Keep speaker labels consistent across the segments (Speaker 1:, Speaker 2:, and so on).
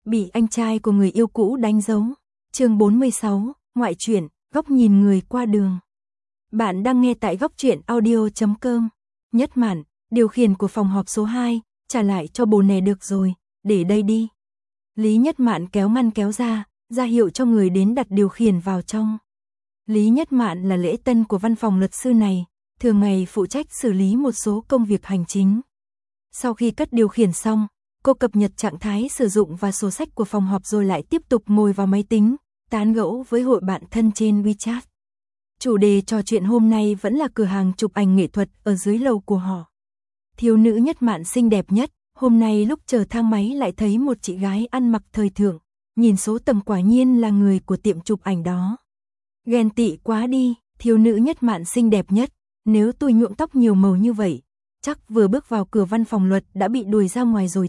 Speaker 1: Bị anh trai của người yêu cũ đánh dấu. Chương 46, ngoại truyện, góc nhìn người qua đường. Bạn đang nghe tại góc truyện audio.com. Nhất Mạn, điều khiển của phòng họp số 2, trả lại cho bồ nè được rồi, để đây đi. Lý Nhất Mạn kéo ngăn kéo ra hiệu cho người đến đặt điều khiển vào trong. Lý Nhất Mạn là lễ tân của văn phòng luật sư này, thường ngày phụ trách xử lý một số công việc hành chính. Sau khi cất điều khiển xong, cô cập nhật trạng thái sử dụng và sổ sách của phòng họp rồi lại tiếp tục ngồi vào máy tính, tán gẫu với hội bạn thân trên WeChat. Chủ đề trò chuyện hôm nay vẫn là cửa hàng chụp ảnh nghệ thuật ở dưới lầu của họ. Thiếu nữ Nhất Mạn xinh đẹp nhất, hôm nay lúc chờ thang máy lại thấy một chị gái ăn mặc thời thượng, nhìn số tầng quả nhiên là người của tiệm chụp ảnh đó. Ghen tị quá đi, thiếu nữ Nhất Mạn xinh đẹp nhất, nếu tôi nhuộm tóc nhiều màu như vậy, chắc vừa bước vào cửa văn phòng luật đã bị đuổi ra ngoài rồi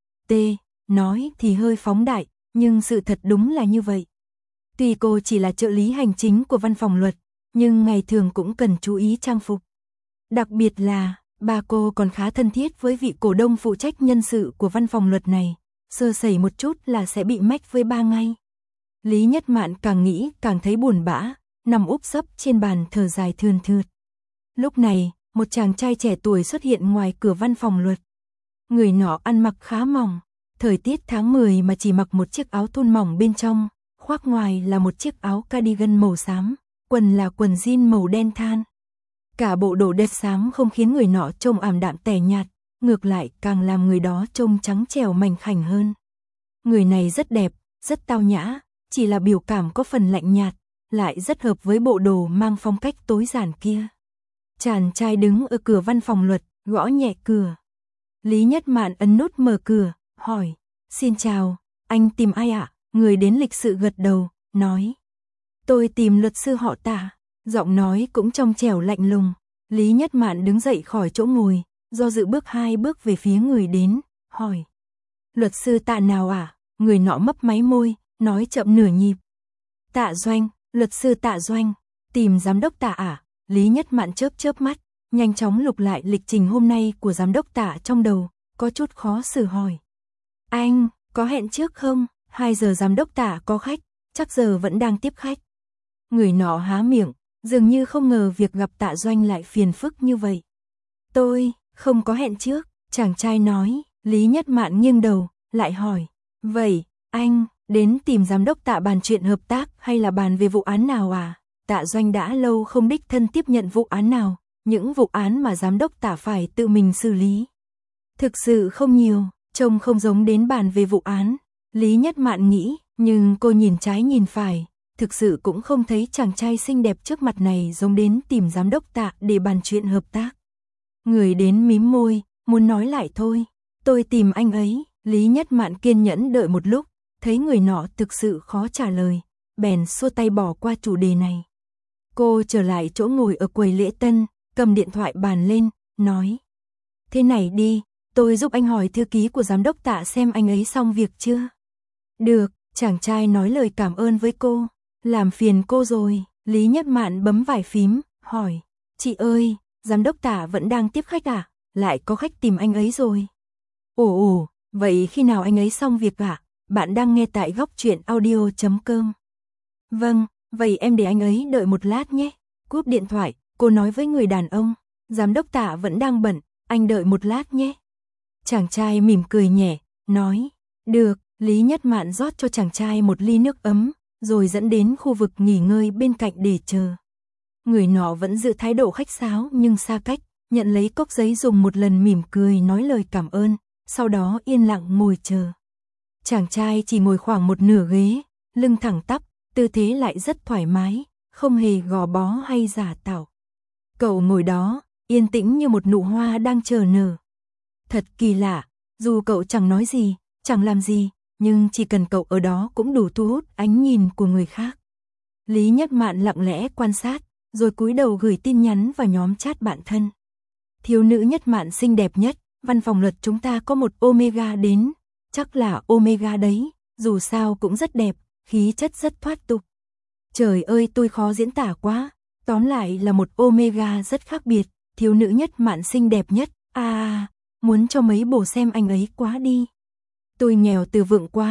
Speaker 1: nói thì hơi phóng đại, nhưng sự thật đúng là như vậy. Tuy cô chỉ là trợ lý hành chính của văn phòng luật, nhưng ngày thường cũng cần chú ý trang phục. Đặc biệt là, bà cô còn khá thân thiết với vị cổ đông phụ trách nhân sự của văn phòng luật này, sơ sẩy một chút là sẽ bị mách với ba ngay. Lý Nhất Mạn càng nghĩ càng thấy buồn bã, nằm úp sấp trên bàn thở dài thườn thượt. Lúc này, một chàng trai trẻ tuổi xuất hiện ngoài cửa văn phòng luật. Người nọ ăn mặc khá mỏng, thời tiết tháng 10 mà chỉ mặc một chiếc áo thun mỏng bên trong, khoác ngoài là một chiếc áo cardigan màu xám, quần là quần jean màu đen than. Cả bộ đồ đẹp xám không khiến người nọ trông ảm đạm tẻ nhạt, ngược lại càng làm người đó trông trắng trẻo mảnh khảnh hơn. Người này rất đẹp, rất tao nhã, chỉ là biểu cảm có phần lạnh nhạt, lại rất hợp với bộ đồ mang phong cách tối giản kia. Chàng trai đứng ở cửa văn phòng luật, gõ nhẹ cửa. Lý Nhất Mạn ấn nút mở cửa, hỏi, xin chào, anh tìm ai ạ? Người đến lịch sự gật đầu, nói, tôi tìm luật sư họ Tạ. Giọng nói cũng trong trẻo lạnh lùng. Lý Nhất Mạn đứng dậy khỏi chỗ ngồi, do dự bước 2 bước về phía người đến, hỏi, luật sư Tạ nào ạ? Người nọ mấp máy môi, nói chậm nửa nhịp, Tạ Doanh, luật sư Tạ Doanh, tìm giám đốc Tạ ạ? Lý Nhất Mạn chớp mắt, nhanh chóng lục lại lịch trình hôm nay của giám đốc Tạ trong đầu, có chút khó xử hỏi, anh, có hẹn trước không? 2 giờ giám đốc Tạ có khách, chắc giờ vẫn đang tiếp khách. Người nọ há miệng, dường như không ngờ việc gặp Tạ Doanh lại phiền phức như vậy. Tôi, không có hẹn trước, chàng trai nói. Lý Nhất Mạn nghiêng đầu, lại hỏi, vậy, anh, đến tìm giám đốc Tạ bàn chuyện hợp tác hay là bàn về vụ án nào à? Tạ Doanh đã lâu không đích thân tiếp nhận vụ án nào, những vụ án mà giám đốc Tạ phải tự mình xử lý. Thực sự không nhiều, trông không giống đến bàn về vụ án. Lý Nhất Mạn nghĩ, nhưng cô nhìn trái nhìn phải, thực sự cũng không thấy chàng trai xinh đẹp trước mặt này giống đến tìm giám đốc Tạ để bàn chuyện hợp tác. Người đến mím môi, muốn nói lại thôi, tôi tìm anh ấy. Lý Nhất Mạn kiên nhẫn đợi một lúc, thấy người nọ thực sự khó trả lời, bèn xua tay bỏ qua chủ đề này. Cô trở lại chỗ ngồi ở quầy lễ tân, cầm điện thoại bàn lên, nói, thế này đi, tôi giúp anh hỏi thư ký của giám đốc Tạ xem anh ấy xong việc chưa. Được, chàng trai nói lời cảm ơn với cô, làm phiền cô rồi. Lý Nhất Mạn bấm vài phím, hỏi, chị ơi, giám đốc Tạ vẫn đang tiếp khách à? Lại có khách tìm anh ấy rồi. Ồ, vậy khi nào anh ấy xong việc ạ? Bạn đang nghe tại góc truyện audio.com. Vâng, vậy em để anh ấy đợi một lát nhé. Cúp điện thoại, cô nói với người đàn ông, giám đốc Tạ vẫn đang bận, anh đợi một lát nhé. Chàng trai mỉm cười nhẹ, nói, được. Lý Nhất Mạn rót cho chàng trai một ly nước ấm, rồi dẫn đến khu vực nghỉ ngơi bên cạnh để chờ. Người nọ vẫn giữ thái độ khách sáo nhưng xa cách, nhận lấy cốc giấy dùng một lần mỉm cười nói lời cảm ơn, sau đó yên lặng ngồi chờ. Chàng trai chỉ ngồi khoảng một nửa ghế, lưng thẳng tắp, tư thế lại rất thoải mái, không hề gò bó hay giả tạo. Cậu ngồi đó, yên tĩnh như một nụ hoa đang chờ nở. Thật kỳ lạ, dù cậu chẳng nói gì, chẳng làm gì, nhưng chỉ cần cậu ở đó cũng đủ thu hút ánh nhìn của người khác. Lý Nhất Mạn lặng lẽ quan sát, rồi cúi đầu gửi tin nhắn vào nhóm chat bạn thân. Thiếu nữ Nhất Mạn xinh đẹp nhất, văn phòng luật chúng ta có một Omega đến, chắc là Omega đấy, dù sao cũng rất đẹp, khí chất rất thoát tục. Trời ơi tôi khó diễn tả quá, tóm lại là một Omega rất khác biệt, thiếu nữ Nhất Mạn xinh đẹp nhất, muốn cho mấy bồ xem anh ấy quá đi. Tôi nghèo từ vựng quá,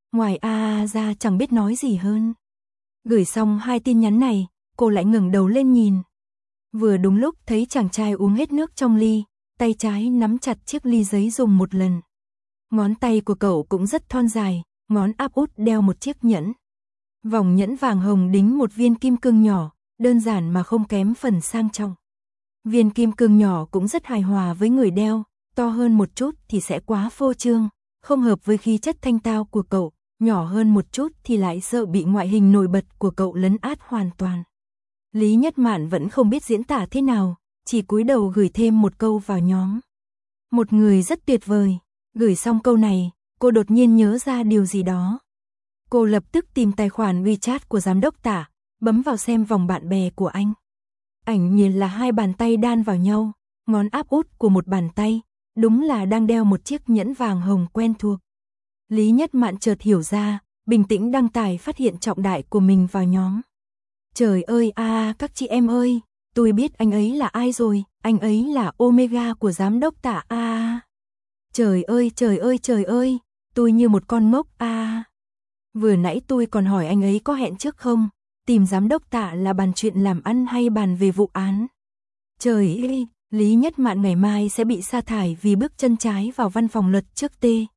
Speaker 1: ngoài ra chẳng biết nói gì hơn. Gửi xong 2 tin nhắn này, cô lại ngẩng đầu lên nhìn. Vừa đúng lúc thấy chàng trai uống hết nước trong ly, tay trái nắm chặt chiếc ly giấy dùng một lần. Ngón tay của cậu cũng rất thon dài, ngón áp út đeo một chiếc nhẫn. Vòng nhẫn vàng hồng đính một viên kim cương nhỏ, đơn giản mà không kém phần sang trọng. Viên kim cương nhỏ cũng rất hài hòa với người đeo, to hơn một chút thì sẽ quá phô trương, không hợp với khí chất thanh tao của cậu, nhỏ hơn một chút thì lại sợ bị ngoại hình nổi bật của cậu lấn át hoàn toàn. Lý Nhất Mạn vẫn không biết diễn tả thế nào, chỉ cúi đầu gửi thêm một câu vào nhóm. Một người rất tuyệt vời. Gửi xong câu này, cô đột nhiên nhớ ra điều gì đó. Cô lập tức tìm tài khoản WeChat của giám đốc Tạ, bấm vào xem vòng bạn bè của anh. Ảnh nhìn là 2 bàn tay đan vào nhau, ngón áp út của một bàn tay, đúng là đang đeo một chiếc nhẫn vàng hồng quen thuộc. Lý Nhất Mạn chợt hiểu ra, bình tĩnh đăng tải phát hiện trọng đại của mình vào nhóm. Trời ơi các chị em ơi, tôi biết anh ấy là ai rồi, anh ấy là Omega của giám đốc Tạ Trời ơi, tôi như một con ngốc Vừa nãy tôi còn hỏi anh ấy có hẹn trước không, tìm giám đốc Tạ là bàn chuyện làm ăn hay bàn về vụ án. Trời ơi, Lý Nhất Mạn ngày mai sẽ bị sa thải vì bước chân trái vào văn phòng luật trước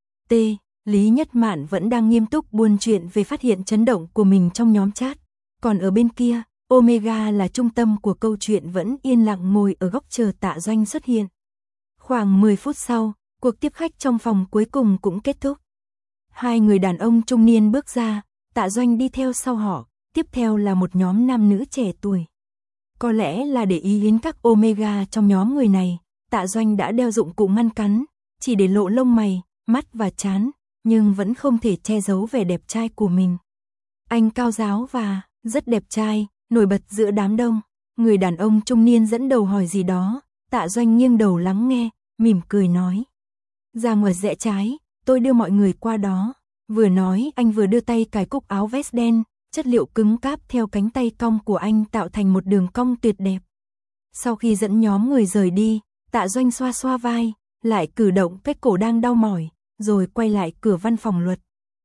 Speaker 1: Lý Nhất Mạn vẫn đang nghiêm túc buôn chuyện về phát hiện chấn động của mình trong nhóm chat. Còn ở bên kia, Omega là trung tâm của câu chuyện vẫn yên lặng ngồi ở góc chờ Tạ Doanh xuất hiện. Khoảng 10 phút sau, cuộc tiếp khách trong phòng cuối cùng cũng kết thúc. 2 người đàn ông trung niên bước ra, Tạ Doanh đi theo sau họ, tiếp theo là một nhóm nam nữ trẻ tuổi. Có lẽ là để ý đến các Omega trong nhóm người này, Tạ Doanh đã đeo dụng cụ ngăn cắn, chỉ để lộ lông mày, mắt và trán, nhưng vẫn không thể che giấu vẻ đẹp trai của mình. Anh cao ráo và rất đẹp trai, nổi bật giữa đám đông. Người đàn ông trung niên dẫn đầu hỏi gì đó, Tạ Doanh nghiêng đầu lắng nghe, mỉm cười nói. Ra ngoài rẽ trái, tôi đưa mọi người qua đó. Vừa nói anh vừa đưa tay cài cúc áo vest đen, chất liệu cứng cáp theo cánh tay cong của anh tạo thành một đường cong tuyệt đẹp. Sau khi dẫn nhóm người rời đi, Tạ Doanh xoa xoa vai, lại cử động cái cổ đang đau mỏi, rồi quay lại cửa văn phòng luật.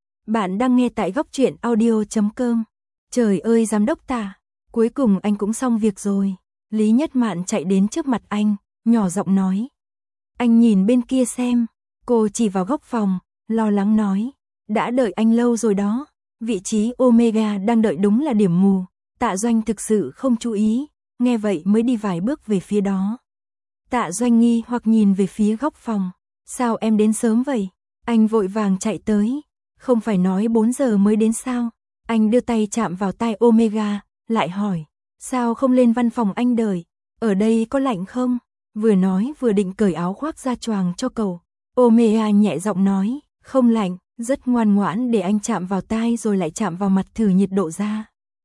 Speaker 1: Bạn đang nghe tại góc truyện audio.com. Trời ơi giám đốc Tạ, cuối cùng anh cũng xong việc rồi. Lý Nhất Mạn chạy đến trước mặt anh, nhỏ giọng nói. Anh nhìn bên kia xem. Cô chỉ vào góc phòng, lo lắng nói. Đã đợi anh lâu rồi đó. Vị trí Omega đang đợi đúng là điểm mù. Tạ Doanh thực sự không chú ý, nghe vậy mới đi vài bước về phía đó. Tạ Doanh nghi hoặc nhìn về phía góc phòng. Sao em đến sớm vậy? Anh vội vàng chạy tới. Không phải nói 4 giờ mới đến sao? Anh đưa tay chạm vào tai Omega, lại hỏi. Sao không lên văn phòng anh đợi? Ở đây có lạnh không? Vừa nói vừa định cởi áo khoác ra choàng cho cậu. Omega nhẹ giọng nói. Không lạnh, rất ngoan ngoãn để anh chạm vào tai rồi lại chạm vào mặt thử nhiệt độ ra.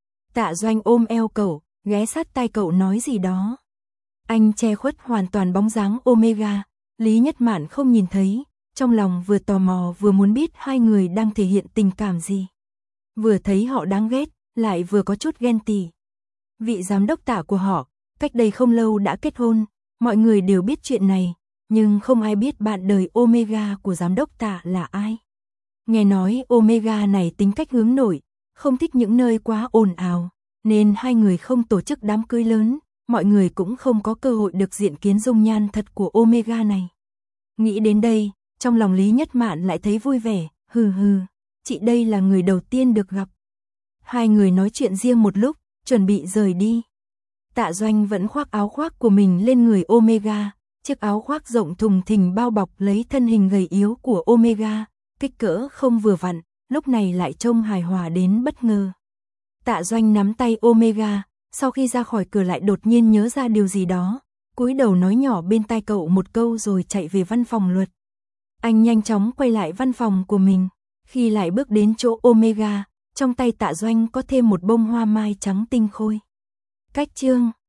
Speaker 1: Tạ Doanh ôm eo cậu, ghé sát tai cậu nói gì đó. Anh che khuất hoàn toàn bóng dáng Omega. Lý Nhất Mạn không nhìn thấy, trong lòng vừa tò mò vừa muốn biết 2 người đang thể hiện tình cảm gì. Vừa thấy họ đáng ghét, lại vừa có chút ghen tị. Vị giám đốc Tạ của họ, cách đây không lâu đã kết hôn, mọi người đều biết chuyện này, nhưng không ai biết bạn đời Omega của giám đốc Tạ là ai. Nghe nói Omega này tính cách hướng nội, không thích những nơi quá ồn ào, nên 2 người không tổ chức đám cưới lớn, mọi người cũng không có cơ hội được diện kiến dung nhan thật của Omega này. Nghĩ đến đây, trong lòng Lý Nhất Mạn lại thấy vui vẻ, hừ, chị đây là người đầu tiên được gặp. 2 người nói chuyện riêng một lúc, chuẩn bị rời đi. Tạ Doanh vẫn khoác áo khoác của mình lên người Omega, chiếc áo khoác rộng thùng thình bao bọc lấy thân hình gầy yếu của Omega, kích cỡ không vừa vặn, lúc này lại trông hài hòa đến bất ngờ. Tạ Doanh nắm tay Omega, sau khi ra khỏi cửa lại đột nhiên nhớ ra điều gì đó, cúi đầu nói nhỏ bên tai cậu một câu rồi chạy về văn phòng luật. Anh nhanh chóng quay lại văn phòng của mình, khi lại bước đến chỗ Omega, trong tay Tạ Doanh có thêm một bông hoa mai trắng tinh khôi. Cách chương